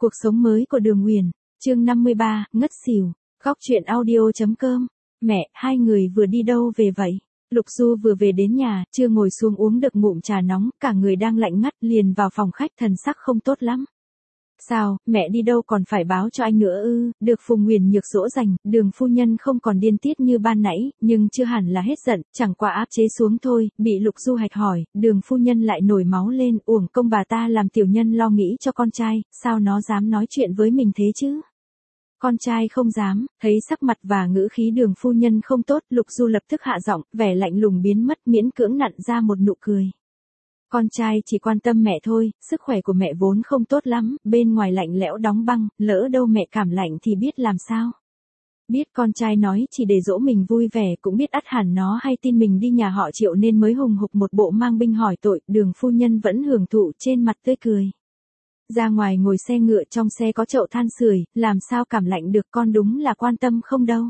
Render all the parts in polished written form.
Cuộc sống mới của Đường Nguyền, chương 53, ngất xỉu. Góc truyện audio.com. Mẹ, hai người vừa đi đâu về vậy? Lục Du vừa về đến nhà, chưa ngồi xuống uống được ngụm trà nóng, cả người đang lạnh ngắt, liền vào phòng khách, thần sắc không tốt lắm. Sao, mẹ đi đâu còn phải báo cho anh nữa ư? Được Phùng Nguyền Nhược dỗ dành, Đường phu nhân không còn điên tiết như ban nãy, nhưng chưa hẳn là hết giận, chẳng qua áp chế xuống thôi. Bị Lục Du hạch hỏi, Đường phu nhân lại nổi máu lên, uổng công bà ta làm tiểu nhân lo nghĩ cho con trai, sao nó dám nói chuyện với mình thế chứ? Con trai không dám. Thấy sắc mặt và ngữ khí Đường phu nhân không tốt, Lục Du lập tức hạ giọng, vẻ lạnh lùng biến mất, miễn cưỡng nặn ra một nụ cười. Con trai chỉ quan tâm mẹ thôi, sức khỏe của mẹ vốn không tốt lắm, bên ngoài lạnh lẽo đóng băng, lỡ đâu mẹ cảm lạnh thì biết làm sao. Biết con trai nói chỉ để dỗ mình vui vẻ, cũng biết ắt hẳn nó hay tin mình đi nhà họ Triệu nên mới hùng hục một bộ mang binh hỏi tội. Đường phu nhân vẫn hưởng thụ, trên mặt tươi cười. Ra ngoài ngồi xe ngựa, trong xe có chậu than sưởi, làm sao cảm lạnh được, con đúng là quan tâm không đâu.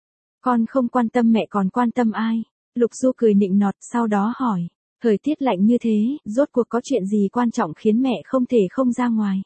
Con không quan tâm mẹ còn quan tâm ai? Lục Du cười nịnh nọt, sau đó hỏi. Thời tiết lạnh như thế, rốt cuộc có chuyện gì quan trọng khiến mẹ không thể không ra ngoài?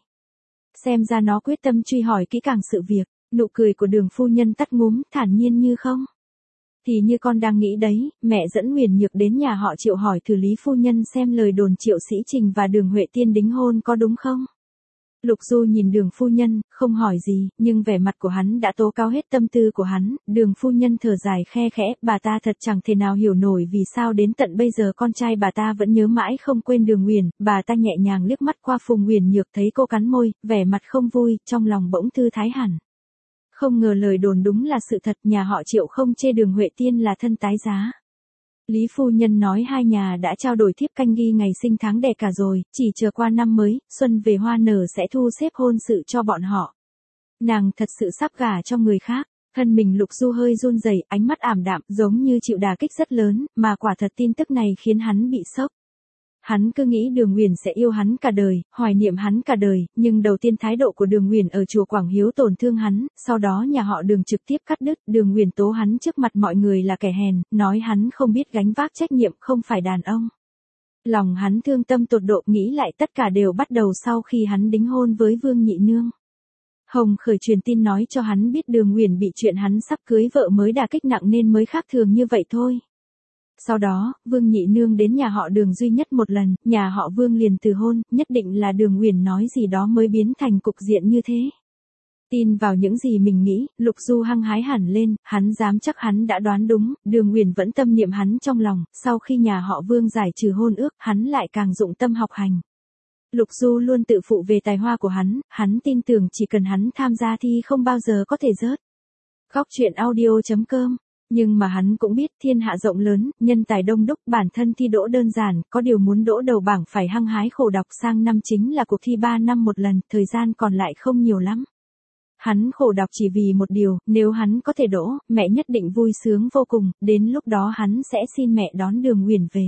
Xem ra nó quyết tâm truy hỏi kỹ càng sự việc. Nụ cười của Đường phu nhân tắt ngúm, thản nhiên như không. Thì như con đang nghĩ đấy, mẹ dẫn Nguyền Nhược đến nhà họ Triệu hỏi thử Lý phu nhân xem lời đồn Triệu Sĩ Trình và Đường Huệ Tiên đính hôn có đúng không? Lục Du nhìn Đường phu nhân, không hỏi gì, nhưng vẻ mặt của hắn đã tố cáo hết tâm tư của hắn. Đường phu nhân thở dài khe khẽ, bà ta thật chẳng thể nào hiểu nổi vì sao đến tận bây giờ con trai bà ta vẫn nhớ mãi không quên Đường Nguyền. Bà ta nhẹ nhàng liếc mắt qua Phùng Nguyền Nhược, thấy cô cắn môi, vẻ mặt không vui, trong lòng bỗng thư thái hẳn. Không ngờ lời đồn đúng là sự thật, nhà họ Triệu không chê Đường Huệ Tiên là thân tái giá. Lý phu nhân nói hai nhà đã trao đổi thiếp canh ghi ngày sinh tháng đẻ cả rồi, chỉ chờ qua năm mới, xuân về hoa nở sẽ thu xếp hôn sự cho bọn họ. Nàng thật sự sắp gả cho người khác. Thân mình Lục Du hơi run rẩy, ánh mắt ảm đạm, giống như chịu đả kích rất lớn, mà quả thật tin tức này khiến hắn bị sốc. Hắn cứ nghĩ Đường Nguyền sẽ yêu hắn cả đời, hoài niệm hắn cả đời, nhưng đầu tiên thái độ của Đường Nguyền ở chùa Quảng Hiếu tổn thương hắn, sau đó nhà họ Đường trực tiếp cắt đứt. Đường Nguyền tố hắn trước mặt mọi người là kẻ hèn, nói hắn không biết gánh vác trách nhiệm, không phải đàn ông. Lòng hắn thương tâm tột độ, nghĩ lại tất cả đều bắt đầu sau khi hắn đính hôn với Vương Nhị Nương. Hồng Khởi truyền tin nói cho hắn biết Đường Nguyền bị chuyện hắn sắp cưới vợ mới đả kích nặng nên mới khác thường như vậy thôi. Sau đó, Vương Nhị Nương đến nhà họ Đường duy nhất một lần, nhà họ Vương liền từ hôn, nhất định là Đường Nguyền nói gì đó mới biến thành cục diện như thế. Tin vào những gì mình nghĩ, Lục Du hăng hái hẳn lên, hắn dám chắc hắn đã đoán đúng. Đường Nguyền vẫn tâm niệm hắn trong lòng, sau khi nhà họ Vương giải trừ hôn ước, hắn lại càng dụng tâm học hành. Lục Du luôn tự phụ về tài hoa của hắn tin tưởng chỉ cần hắn tham gia thì không bao giờ có thể rớt. Góc truyện audio.com. Nhưng mà hắn cũng biết thiên hạ rộng lớn, nhân tài đông đúc, bản thân thi đỗ đơn giản, có điều muốn đỗ đầu bảng phải hăng hái khổ đọc, sang năm chính là cuộc thi 3 năm một lần, thời gian còn lại không nhiều lắm. Hắn khổ đọc chỉ vì một điều, nếu hắn có thể đỗ, mẹ nhất định vui sướng vô cùng, đến lúc đó hắn sẽ xin mẹ đón Đường Nguyền về.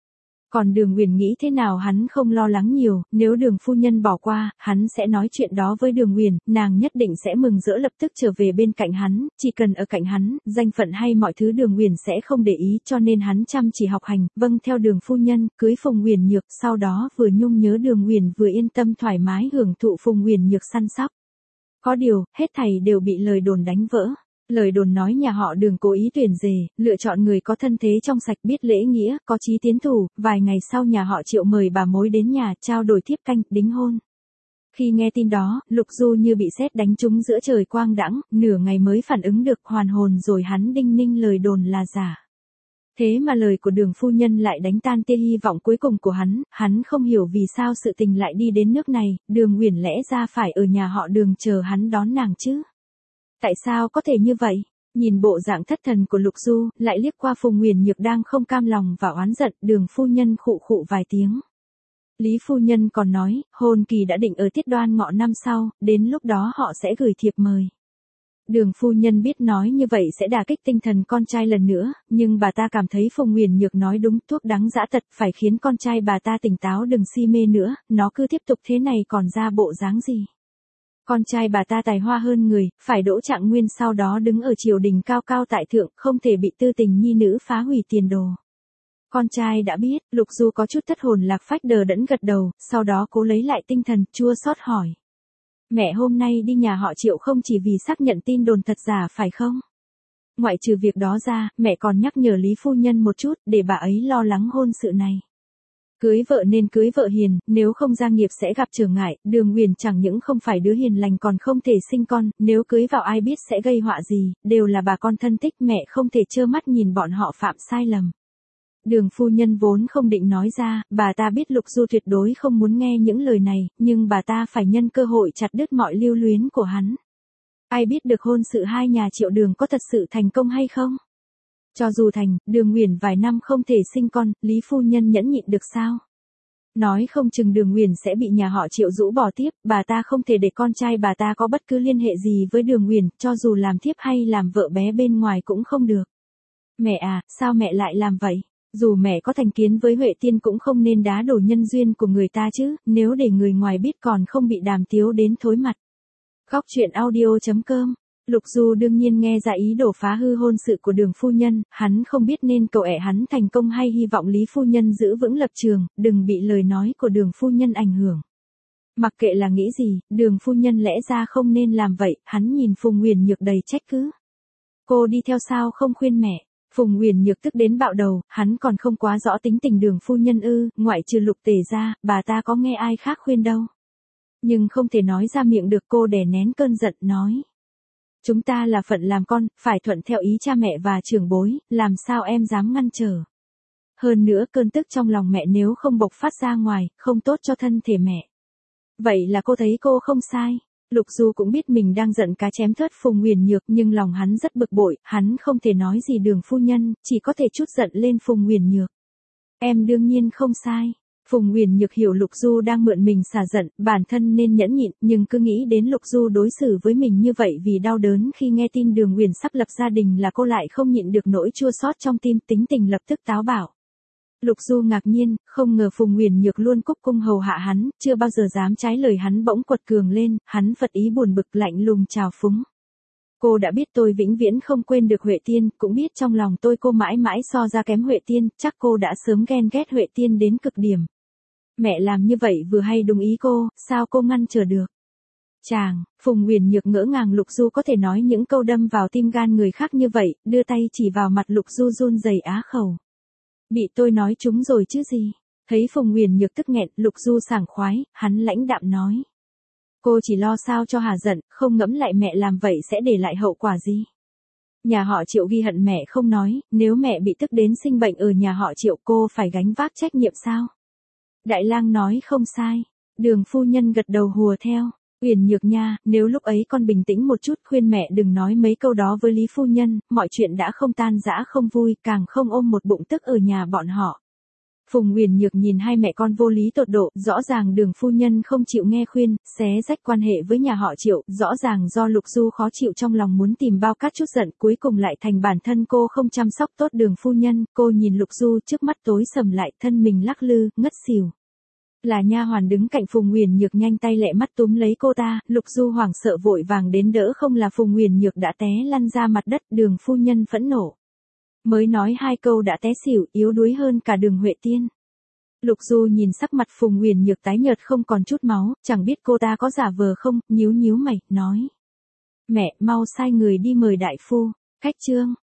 Còn Đường Nguyền nghĩ thế nào hắn không lo lắng nhiều, nếu Đường phu nhân bỏ qua, hắn sẽ nói chuyện đó với Đường Nguyền, nàng nhất định sẽ mừng rỡ lập tức trở về bên cạnh hắn, chỉ cần ở cạnh hắn, danh phận hay mọi thứ Đường Nguyền sẽ không để ý, cho nên hắn chăm chỉ học hành, vâng theo Đường phu nhân, cưới Phùng Nguyền Nhược, sau đó vừa nhung nhớ Đường Nguyền vừa yên tâm thoải mái hưởng thụ Phùng Nguyền Nhược săn sóc. Có điều, hết thảy đều bị lời đồn đánh vỡ. Lời đồn nói nhà họ Đường cố ý tuyển rể, lựa chọn người có thân thế trong sạch, biết lễ nghĩa, có chí tiến thủ. Vài ngày sau nhà họ Triệu mời bà mối đến nhà, trao đổi thiếp canh, đính hôn. Khi nghe tin đó, Lục Du như bị sét đánh trúng giữa trời quang đãng, nửa ngày mới phản ứng được, hoàn hồn rồi hắn đinh ninh lời đồn là giả. Thế mà lời của Đường phu nhân lại đánh tan tia hy vọng cuối cùng của hắn không hiểu vì sao sự tình lại đi đến nước này. Đường Nguyền lẽ ra phải ở nhà họ Đường chờ hắn đón nàng chứ. Tại sao có thể như vậy? Nhìn bộ dạng thất thần của Lục Du, lại liếc qua Phùng Nguyền Nhược đang không cam lòng và oán giận, Đường phu nhân khụ khụ vài tiếng. Lý phu nhân còn nói, hôn kỳ đã định ở tiết Đoan Ngọ năm sau, đến lúc đó họ sẽ gửi thiệp mời. Đường phu nhân biết nói như vậy sẽ đả kích tinh thần con trai lần nữa, nhưng bà ta cảm thấy Phùng Nguyền Nhược nói đúng, thuốc đắng dã tật, phải khiến con trai bà ta tỉnh táo đừng si mê nữa, nó cứ tiếp tục thế này còn ra bộ dáng gì. Con trai bà ta tài hoa hơn người, phải đỗ trạng nguyên sau đó đứng ở triều đình cao cao tại thượng, không thể bị tư tình nhi nữ phá hủy tiền đồ. Con trai đã biết, Lục Du có chút thất hồn lạc phách đờ đẫn gật đầu, sau đó cố lấy lại tinh thần, chua xót hỏi. Mẹ hôm nay đi nhà họ Triệu không chỉ vì xác nhận tin đồn thật giả phải không? Ngoại trừ việc đó ra, mẹ còn nhắc nhở Lý phu nhân một chút, để bà ấy lo lắng hôn sự này. Cưới vợ nên cưới vợ hiền, nếu không gia nghiệp sẽ gặp trở ngại, Đường Nguyền chẳng những không phải đứa hiền lành còn không thể sinh con, nếu cưới vào ai biết sẽ gây họa gì, đều là bà con thân thích, mẹ không thể trơ mắt nhìn bọn họ phạm sai lầm. Đường phu nhân vốn không định nói ra, bà ta biết Lục Du tuyệt đối không muốn nghe những lời này, nhưng bà ta phải nhân cơ hội chặt đứt mọi lưu luyến của hắn. Ai biết được hôn sự hai nhà Triệu Đường có thật sự thành công hay không? Cho dù thành, Đường Nguyền vài năm không thể sinh con, Lý phu nhân nhẫn nhịn được sao? Nói không chừng Đường Nguyền sẽ bị nhà họ Triệu rũ bỏ tiếp, bà ta không thể để con trai bà ta có bất cứ liên hệ gì với Đường Nguyền, cho dù làm thiếp hay làm vợ bé bên ngoài cũng không được. Mẹ à, sao mẹ lại làm vậy? Dù mẹ có thành kiến với Huệ Tiên cũng không nên đá đổ nhân duyên của người ta chứ, nếu để người ngoài biết còn không bị Đàm Tiếu đến thối mặt. Góc truyện audio.com. Lục Du đương nhiên nghe ra ý đồ phá hư hôn sự của Đường phu nhân, hắn không biết nên cầu ẻ hắn thành công hay hy vọng Lý phu nhân giữ vững lập trường, đừng bị lời nói của Đường phu nhân ảnh hưởng. Mặc kệ là nghĩ gì, Đường phu nhân lẽ ra không nên làm vậy, hắn nhìn Phùng Nguyền Nhược đầy trách cứ. Cô đi theo sao không khuyên mẹ? Phùng Nguyền Nhược tức đến bạo đầu, hắn còn không quá rõ tính tình Đường phu nhân ư, ngoại trừ Lục Tề ra, bà ta có nghe ai khác khuyên đâu. Nhưng không thể nói ra miệng được, cô đè nén cơn giận nói. Chúng ta là phận làm con, phải thuận theo ý cha mẹ và trưởng bối, làm sao em dám ngăn trở. Hơn nữa cơn tức trong lòng mẹ nếu không bộc phát ra ngoài, không tốt cho thân thể mẹ. Vậy là cô thấy cô không sai. Lục Du cũng biết mình đang giận cá chém thớt Phùng Nguyền Nhược, nhưng lòng hắn rất bực bội, hắn không thể nói gì Đường phu nhân, chỉ có thể trút giận lên Phùng Nguyền Nhược. Em đương nhiên không sai. Phùng Nguyền Nhược hiểu Lục Du đang mượn mình xả giận, bản thân nên nhẫn nhịn, nhưng cứ nghĩ đến Lục Du đối xử với mình như vậy vì đau đớn khi nghe tin Đường Nguyền sắp lập gia đình là cô lại không nhịn được nỗi chua xót trong tim, tính tình lập tức táo bạo. Lục Du ngạc nhiên, không ngờ Phùng Nguyền Nhược luôn cúc cung hầu hạ hắn, chưa bao giờ dám trái lời hắn, bỗng quật cường lên, hắn phật ý buồn bực lạnh lùng chào phúng. Cô đã biết tôi vĩnh viễn không quên được Huệ Tiên, cũng biết trong lòng tôi cô mãi mãi so ra kém Huệ Tiên, chắc cô đã sớm ghen ghét Huệ Tiên đến cực điểm. Mẹ làm như vậy vừa hay đúng ý cô, sao cô ngăn trở được? Chàng, Phùng Nguyền Nhược ngỡ ngàng Lục Du có thể nói những câu đâm vào tim gan người khác như vậy, đưa tay chỉ vào mặt Lục Du run rẩy á khẩu. Bị tôi nói trúng rồi chứ gì? Thấy Phùng Nguyền Nhược tức nghẹn, Lục Du sảng khoái, hắn lãnh đạm nói. Cô chỉ lo sao cho hà giận, không ngẫm lại mẹ làm vậy sẽ để lại hậu quả gì? Nhà họ Triệu ghi hận mẹ không nói, nếu mẹ bị tức đến sinh bệnh ở nhà họ Triệu cô phải gánh vác trách nhiệm sao? Đại lang nói không sai. Đường phu nhân gật đầu hùa theo. Uyển Nhược nha, nếu lúc ấy con bình tĩnh một chút khuyên mẹ đừng nói mấy câu đó với Lý phu nhân, mọi chuyện đã không tan rã không vui, càng không ôm một bụng tức ở nhà bọn họ. Phùng Uyển Nhược nhìn hai mẹ con vô lý tột độ, rõ ràng Đường phu nhân không chịu nghe khuyên, xé rách quan hệ với nhà họ Triệu, rõ ràng do Lục Du khó chịu trong lòng muốn tìm bao cát chút giận, cuối cùng lại thành bản thân cô không chăm sóc tốt Đường phu nhân, cô nhìn Lục Du trước mắt tối sầm lại, thân mình lắc lư, ngất xỉu. Là nha hoàn đứng cạnh Phùng Nguyền Nhược nhanh tay lẹ mắt túm lấy cô ta, Lục Du hoảng sợ vội vàng đến đỡ, không là Phùng Nguyền Nhược đã té lăn ra mặt đất. Đường phu nhân phẫn nộ. Mới nói hai câu đã té xỉu, yếu đuối hơn cả Đường Huệ Tiên. Lục Du nhìn sắc mặt Phùng Nguyền Nhược tái nhợt không còn chút máu, chẳng biết cô ta có giả vờ không, nhíu nhíu mày, nói. Mẹ, mau sai người đi mời đại phu. Cách chương.